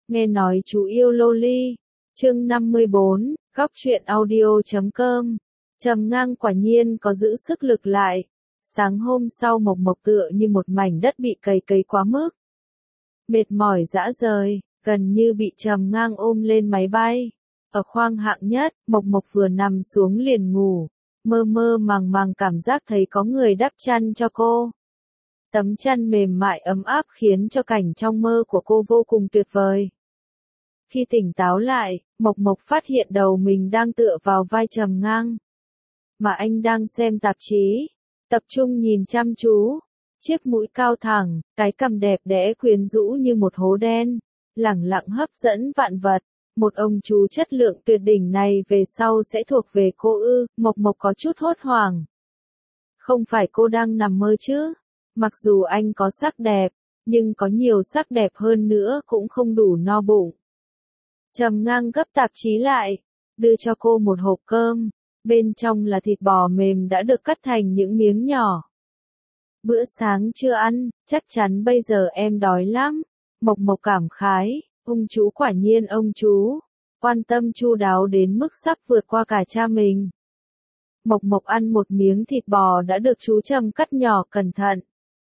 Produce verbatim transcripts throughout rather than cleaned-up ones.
Nghe nói chú yêu loli. Chương năm mươi bốn, góc truyện audio chấm com. Trầm Ngang quả nhiên có giữ sức lực lại. Sáng hôm sau Mộc Mộc tựa như một mảnh đất bị cày cấy quá mức. Mệt mỏi rã rời, gần như bị Trầm Ngang ôm lên máy bay. Ở khoang hạng nhất, Mộc Mộc vừa nằm xuống liền ngủ, mơ mơ màng màng cảm giác thấy có người đắp chăn cho cô. Tấm chăn mềm mại ấm áp khiến cho cảnh trong mơ của cô vô cùng tuyệt vời. Khi tỉnh táo lại, Mộc Mộc phát hiện đầu mình đang tựa vào vai Trầm Ngang. Mà anh đang xem tạp chí, tập trung nhìn chăm chú. Chiếc mũi cao thẳng, cái cằm đẹp đẽ quyến rũ như một hố đen, lẳng lặng hấp dẫn vạn vật. Một ông chú chất lượng tuyệt đỉnh này về sau sẽ thuộc về cô ư? Mộc Mộc có chút hốt hoảng. Không phải cô đang nằm mơ chứ? Mặc dù anh có sắc đẹp, nhưng có nhiều sắc đẹp hơn nữa cũng không đủ no bụng. Trầm Ngang gấp tạp chí lại, đưa cho cô một hộp cơm, bên trong là thịt bò mềm đã được cắt thành những miếng nhỏ. Bữa sáng chưa ăn, chắc chắn bây giờ em đói lắm. Mộc Mộc cảm khái, ông chú quả nhiên ông chú, quan tâm chu đáo đến mức sắp vượt qua cả cha mình. Mộc Mộc ăn một miếng thịt bò đã được chú Trầm cắt nhỏ cẩn thận.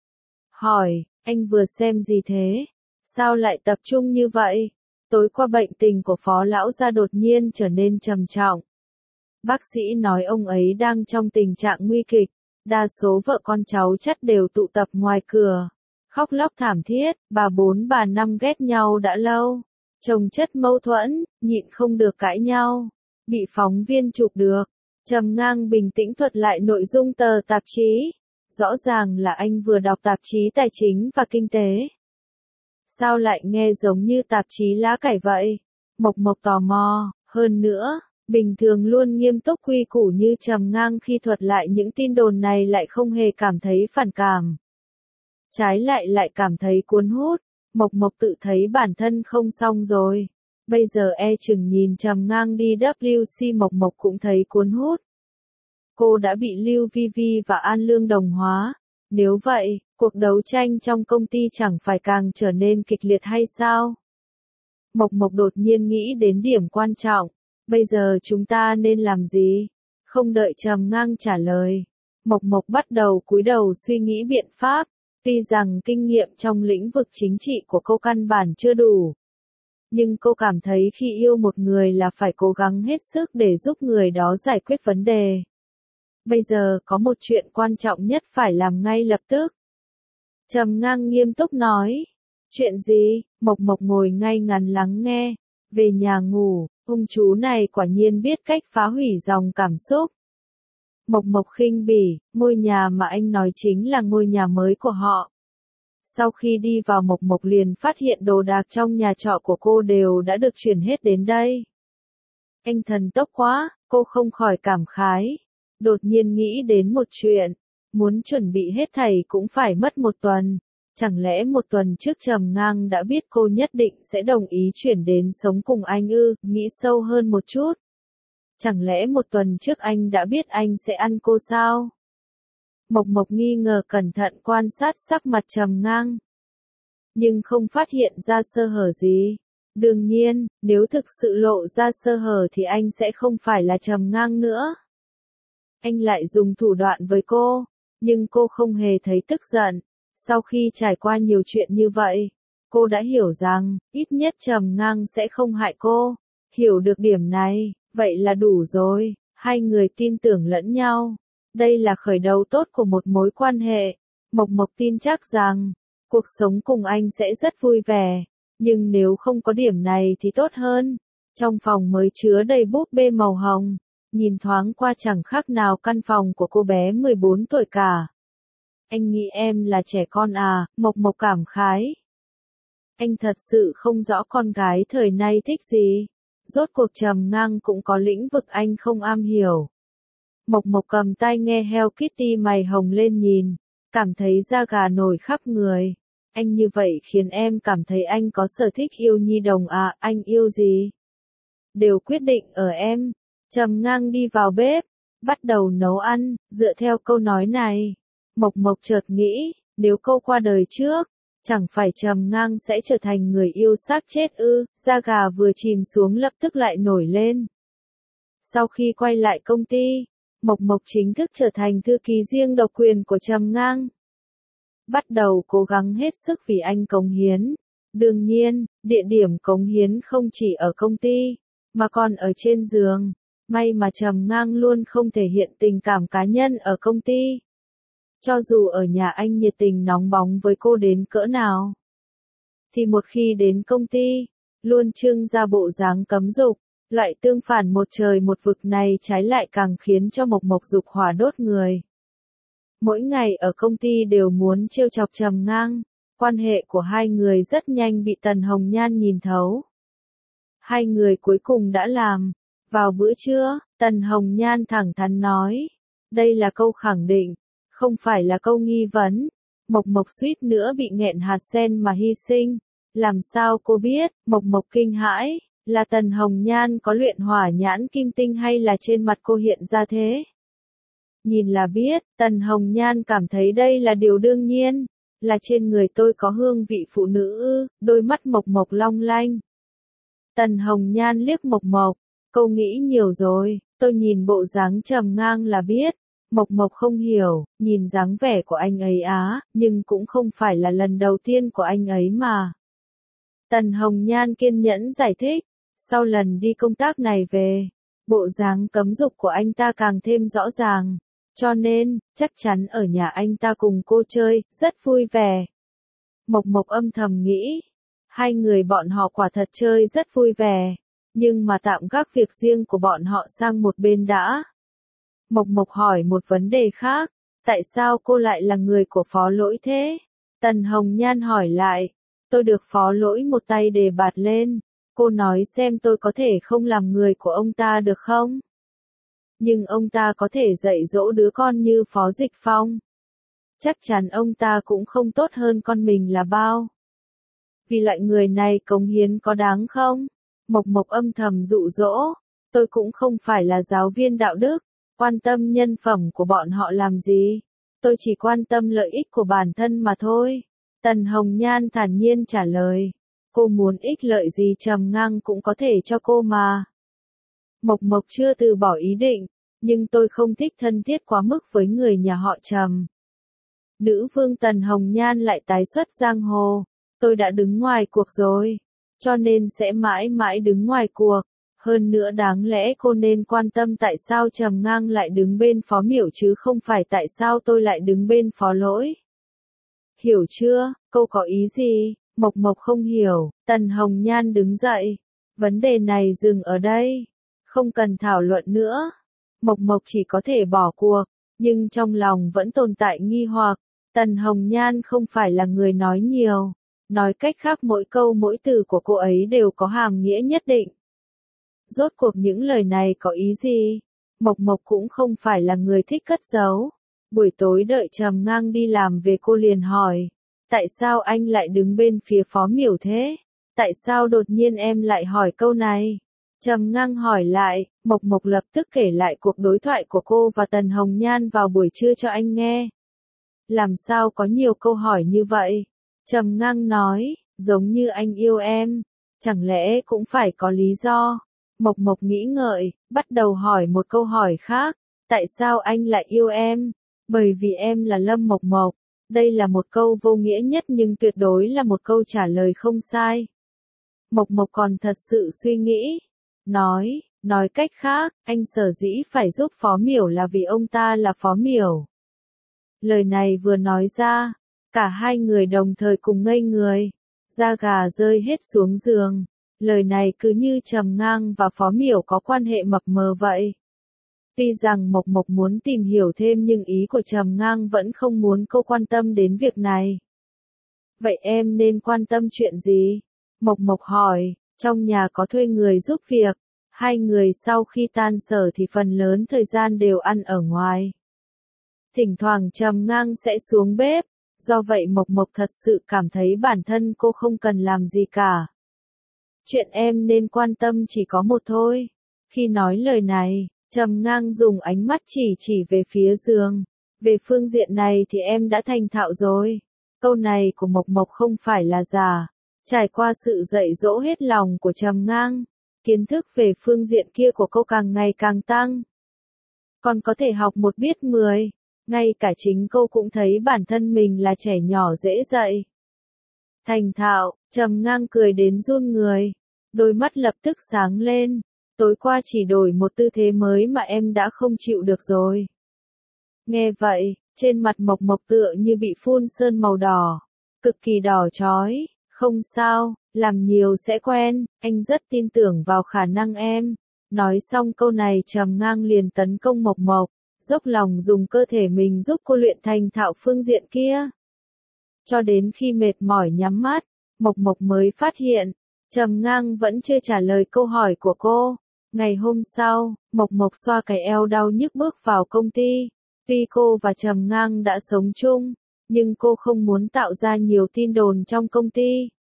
Hỏi, anh vừa xem gì thế? Sao lại tập trung như vậy? Tối qua bệnh tình của Phó lão gia đột nhiên trở nên trầm trọng. Bác sĩ nói ông ấy đang trong tình trạng nguy kịch, đa số vợ con cháu chắt đều tụ tập ngoài cửa, khóc lóc thảm thiết, bà bốn bà năm ghét nhau đã lâu, chồng chất mâu thuẫn, nhịn không được cãi nhau, bị phóng viên chụp được. Trầm Ngang bình tĩnh thuật lại nội dung tờ tạp chí, rõ ràng là anh vừa đọc tạp chí tài chính và kinh tế. Sao lại nghe giống như tạp chí lá cải vậy? Mộc Mộc tò mò, hơn nữa, bình thường luôn nghiêm túc quy củ như Trầm Ngang khi thuật lại những tin đồn này lại không hề cảm thấy phản cảm. Trái lại lại cảm thấy cuốn hút, Mộc Mộc tự thấy bản thân không xong rồi. Bây giờ e chừng nhìn Trầm Ngang đi W C Mộc Mộc cũng thấy cuốn hút. Cô đã bị Lưu Vi Vi và An Lương đồng hóa. Nếu vậy, cuộc đấu tranh trong công ty chẳng phải càng trở nên kịch liệt hay sao? Mộc Mộc đột nhiên nghĩ đến điểm quan trọng. Bây giờ chúng ta nên làm gì? Không đợi Trầm Ngang trả lời, Mộc Mộc bắt đầu cúi đầu suy nghĩ biện pháp. Tuy rằng kinh nghiệm trong lĩnh vực chính trị của cô căn bản chưa đủ, nhưng cô cảm thấy khi yêu một người là phải cố gắng hết sức để giúp người đó giải quyết vấn đề. Bây giờ có một chuyện quan trọng nhất phải làm ngay lập tức. Trầm Ngang nghiêm túc nói. Chuyện gì? Mộc Mộc ngồi ngay ngắn lắng nghe. Về nhà ngủ, ông chú này quả nhiên biết cách phá hủy dòng cảm xúc. Mộc Mộc khinh bỉ, ngôi nhà mà anh nói chính là ngôi nhà mới của họ. Sau khi đi vào Mộc Mộc liền phát hiện đồ đạc trong nhà trọ của cô đều đã được chuyển hết đến đây. Anh thần tốc quá, cô không khỏi cảm khái. Đột nhiên nghĩ đến một chuyện, muốn chuẩn bị hết thảy cũng phải mất một tuần. Chẳng lẽ một tuần trước Trầm Ngang đã biết cô nhất định sẽ đồng ý chuyển đến sống cùng anh ư? Nghĩ sâu hơn một chút. Chẳng lẽ một tuần trước anh đã biết anh sẽ ăn cô sao? Mộc Mộc nghi ngờ cẩn thận quan sát sắc mặt Trầm Ngang, nhưng không phát hiện ra sơ hở gì. Đương nhiên, nếu thực sự lộ ra sơ hở thì anh sẽ không phải là Trầm Ngang nữa. Anh lại dùng thủ đoạn với cô, nhưng cô không hề thấy tức giận. Sau khi trải qua nhiều chuyện như vậy, cô đã hiểu rằng, ít nhất Trầm Ngang sẽ không hại cô. Hiểu được điểm này, vậy là đủ rồi, hai người tin tưởng lẫn nhau. Đây là khởi đầu tốt của một mối quan hệ. Mộc Mộc tin chắc rằng, cuộc sống cùng anh sẽ rất vui vẻ. Nhưng nếu không có điểm này thì tốt hơn. Trong phòng mới chứa đầy búp bê màu hồng, nhìn thoáng qua chẳng khác nào căn phòng của cô bé mười bốn tuổi cả. Anh nghĩ em là trẻ con à? Mộc Mộc cảm khái. Anh thật sự không rõ con gái thời nay thích gì. Rốt cuộc Trầm Ngang cũng có lĩnh vực anh không am hiểu. Mộc Mộc cầm tai nghe Hello Kitty mày hồng lên nhìn, cảm thấy da gà nổi khắp người. Anh như vậy khiến em cảm thấy anh có sở thích yêu nhi đồng à? Anh yêu gì? Đều quyết định ở em. Trầm Ngang đi vào bếp, bắt đầu nấu ăn. Dựa theo câu nói này, Mộc Mộc chợt nghĩ, nếu cô qua đời trước, Chẳng phải Trầm Ngang sẽ trở thành người yêu xác chết ư? Da gà vừa chìm xuống lập tức lại nổi lên. Sau khi quay lại công ty, Mộc Mộc chính thức trở thành thư ký riêng độc quyền của Trầm Ngang. Bắt đầu cố gắng hết sức vì anh cống hiến. Đương nhiên, địa điểm cống hiến không chỉ ở công ty, mà còn ở trên giường. May mà Trầm Ngang luôn không thể hiện tình cảm cá nhân ở công ty. Cho dù ở nhà anh nhiệt tình nóng bóng với cô đến cỡ nào, thì một khi đến công ty, luôn trưng ra bộ dáng cấm dục. Loại tương phản một trời một vực này trái lại càng khiến cho Mộc Mộc dục hỏa đốt người. Mỗi ngày ở công ty đều muốn trêu chọc Trầm Ngang, quan hệ của hai người rất nhanh bị Tần Hồng Nhan nhìn thấu. Hai người cuối cùng đã làm. Vào bữa trưa, Tần Hồng Nhan thẳng thắn nói, đây là câu khẳng định, không phải là câu nghi vấn. Mộc Mộc suýt nữa bị nghẹn hạt sen mà hy sinh. Làm sao cô biết? Mộc Mộc kinh hãi, là Tần Hồng Nhan có luyện hỏa nhãn kim tinh hay là trên mặt cô hiện ra thế? Nhìn là biết, Tần Hồng Nhan cảm thấy đây là điều đương nhiên, là trên người tôi có hương vị phụ nữ ư? Đôi mắt Mộc Mộc long lanh. Tần Hồng Nhan liếc Mộc Mộc, cô nghĩ nhiều rồi, tôi nhìn bộ dáng Trầm Ngang là biết. Mộc Mộc không hiểu, nhìn dáng vẻ của anh ấy á, nhưng cũng không phải là lần đầu tiên của anh ấy mà. Tần Hồng Nhan kiên nhẫn giải thích, sau lần đi công tác này về, bộ dáng cấm dục của anh ta càng thêm rõ ràng, cho nên, chắc chắn ở nhà anh ta cùng cô chơi, rất vui vẻ. Mộc Mộc âm thầm nghĩ, hai người bọn họ quả thật chơi rất vui vẻ, nhưng mà tạm gác việc riêng của bọn họ sang một bên đã. Mộc Mộc hỏi một vấn đề khác, tại sao cô lại là người của Phó Lỗi thế? Tần Hồng Nhan hỏi lại, tôi được Phó Lỗi một tay đề bạt lên, cô nói xem tôi có thể không làm người của ông ta được không? Nhưng ông ta có thể dạy dỗ đứa con như Phó Dịch Phong. Chắc chắn ông ta cũng không tốt hơn con mình là bao. Vì loại người này cống hiến có đáng không? Mộc Mộc âm thầm dụ dỗ, tôi cũng không phải là giáo viên đạo đức, quan tâm nhân phẩm của bọn họ làm gì, tôi chỉ quan tâm lợi ích của bản thân mà thôi. Tần Hồng Nhan thản nhiên trả lời, cô muốn ích lợi gì Trầm Ngang cũng có thể cho cô mà. Mộc Mộc chưa từ bỏ ý định, nhưng tôi không thích thân thiết quá mức với người nhà họ Trầm. Nữ vương Tần Hồng Nhan lại tái xuất giang hồ, tôi đã đứng ngoài cuộc rồi, cho nên sẽ mãi mãi đứng ngoài cuộc. Hơn nữa đáng lẽ cô nên quan tâm tại sao Trầm Ngang lại đứng bên Phó Miểu chứ không phải tại sao tôi lại đứng bên Phó Lỗi. Hiểu chưa, cô có ý gì? Mộc Mộc không hiểu. Tần Hồng Nhan đứng dậy. Vấn đề này dừng ở đây. Không cần thảo luận nữa. Mộc Mộc chỉ có thể bỏ cuộc, nhưng trong lòng vẫn tồn tại nghi hoặc. Tần Hồng Nhan không phải là người nói nhiều. Nói cách khác mỗi câu mỗi từ của cô ấy đều có hàm nghĩa nhất định. Rốt cuộc những lời này có ý gì? Mộc Mộc cũng không phải là người thích cất giấu. Buổi tối đợi Trầm Ngang đi làm về cô liền hỏi, tại sao anh lại đứng bên phía Phó Miểu thế? Tại sao đột nhiên em lại hỏi câu này? Trầm Ngang hỏi lại, Mộc Mộc lập tức kể lại cuộc đối thoại của cô và Tần Hồng Nhan vào buổi trưa cho anh nghe. Làm sao có nhiều câu hỏi như vậy? Trầm Ngang nói, giống như anh yêu em, chẳng lẽ cũng phải có lý do? Mộc Mộc nghĩ ngợi, bắt đầu hỏi một câu hỏi khác, tại sao anh lại yêu em? Bởi vì em là Lâm Mộc Mộc. Đây là một câu vô nghĩa nhất nhưng tuyệt đối là một câu trả lời không sai. Mộc Mộc còn thật sự suy nghĩ, nói, nói cách khác, anh sở dĩ phải giúp Phó Miểu là vì ông ta là Phó Miểu. Lời này vừa nói ra, cả hai người đồng thời cùng ngây người, da gà rơi hết xuống giường. Lời này cứ như Trầm Ngang và Phó Miểu có quan hệ mập mờ vậy. Tuy rằng Mộc Mộc muốn tìm hiểu thêm nhưng ý của Trầm Ngang vẫn không muốn cô quan tâm đến việc này. Vậy em nên quan tâm chuyện gì? Mộc Mộc hỏi, trong nhà có thuê người giúp việc, hai người sau khi tan sở thì phần lớn thời gian đều ăn ở ngoài. Thỉnh thoảng Trầm Ngang sẽ xuống bếp, do vậy Mộc Mộc thật sự cảm thấy bản thân cô không cần làm gì cả. Chuyện em nên quan tâm chỉ có một thôi. Khi nói lời này, Trầm Ngang dùng ánh mắt chỉ chỉ về phía giường. Về phương diện này thì em đã thành thạo rồi. Câu này của Mộc Mộc không phải là giả. Trải qua sự dạy dỗ hết lòng của Trầm Ngang, kiến thức về phương diện kia của cô càng ngày càng tăng. Còn có thể học một biết mười, ngay cả chính cô cũng thấy bản thân mình là trẻ nhỏ dễ dạy. Thành thạo, Trầm Ngang cười đến run người, đôi mắt lập tức sáng lên, tối qua chỉ đổi một tư thế mới mà em đã không chịu được rồi. Nghe vậy, trên mặt Mộc Mộc tựa như bị phun sơn màu đỏ, cực kỳ đỏ chói. Không sao, làm nhiều sẽ quen, anh rất tin tưởng vào khả năng em. Nói xong câu này Trầm Ngang liền tấn công Mộc Mộc, dốc lòng dùng cơ thể mình giúp cô luyện thành thạo phương diện kia. Cho đến khi mệt mỏi nhắm mắt, Mộc Mộc mới phát hiện, Trầm Ngang vẫn chưa trả lời câu hỏi của cô. Ngày hôm sau, Mộc Mộc xoa cái eo đau nhức bước vào công ty. Tuy cô và Trầm Ngang đã sống chung, nhưng cô không muốn tạo ra nhiều tin đồn trong công ty.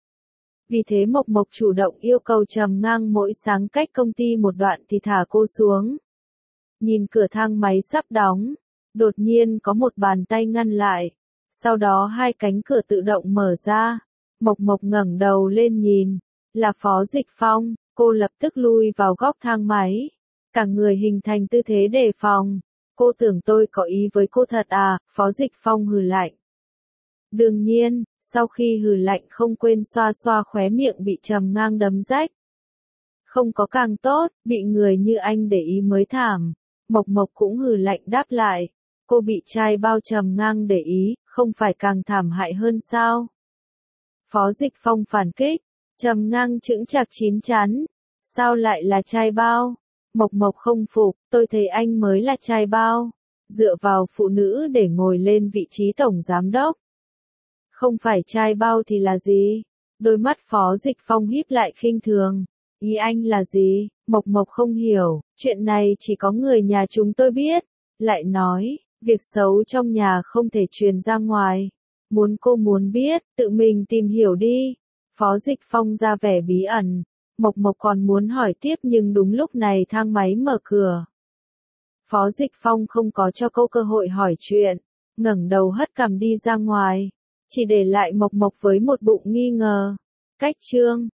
Vì thế Mộc Mộc chủ động yêu cầu Trầm Ngang mỗi sáng cách công ty một đoạn thì thả cô xuống. Nhìn cửa thang máy sắp đóng, đột nhiên có một bàn tay ngăn lại. Sau đó hai cánh cửa tự động mở ra. Mộc Mộc ngẩng đầu lên nhìn, là Phó Dịch Phong, cô lập tức lui vào góc thang máy. Cả người hình thành tư thế đề phòng. Cô tưởng tôi có ý với cô thật à, Phó Dịch Phong hừ lạnh. Đương nhiên, sau khi hừ lạnh không quên xoa xoa khóe miệng bị Trầm Ngang đấm rách. Không có càng tốt, bị người như anh để ý mới thảm. Mộc Mộc cũng hừ lạnh đáp lại. Cô bị trai bao Trầm Ngang để ý, không phải càng thảm hại hơn sao? Phó Dịch Phong phản kích. Trầm Ngang chững chạc chín chắn. Sao lại là trai bao? Mộc Mộc không phục, tôi thấy anh mới là trai bao. Dựa vào phụ nữ để ngồi lên vị trí tổng giám đốc. Không phải trai bao thì là gì? Đôi mắt Phó Dịch Phong híp lại khinh thường. Ý anh là gì? Mộc Mộc không hiểu, chuyện này chỉ có người nhà chúng tôi biết. Lại nói, việc xấu trong nhà không thể truyền ra ngoài. Muốn cô muốn biết, tự mình tìm hiểu đi. Phó Dịch Phong ra vẻ bí ẩn. Mộc Mộc còn muốn hỏi tiếp nhưng đúng lúc này thang máy mở cửa. Phó Dịch Phong không có cho cô cơ hội hỏi chuyện, ngẩng đầu hất cằm đi ra ngoài, chỉ để lại Mộc Mộc với một bụng nghi ngờ. Cách chương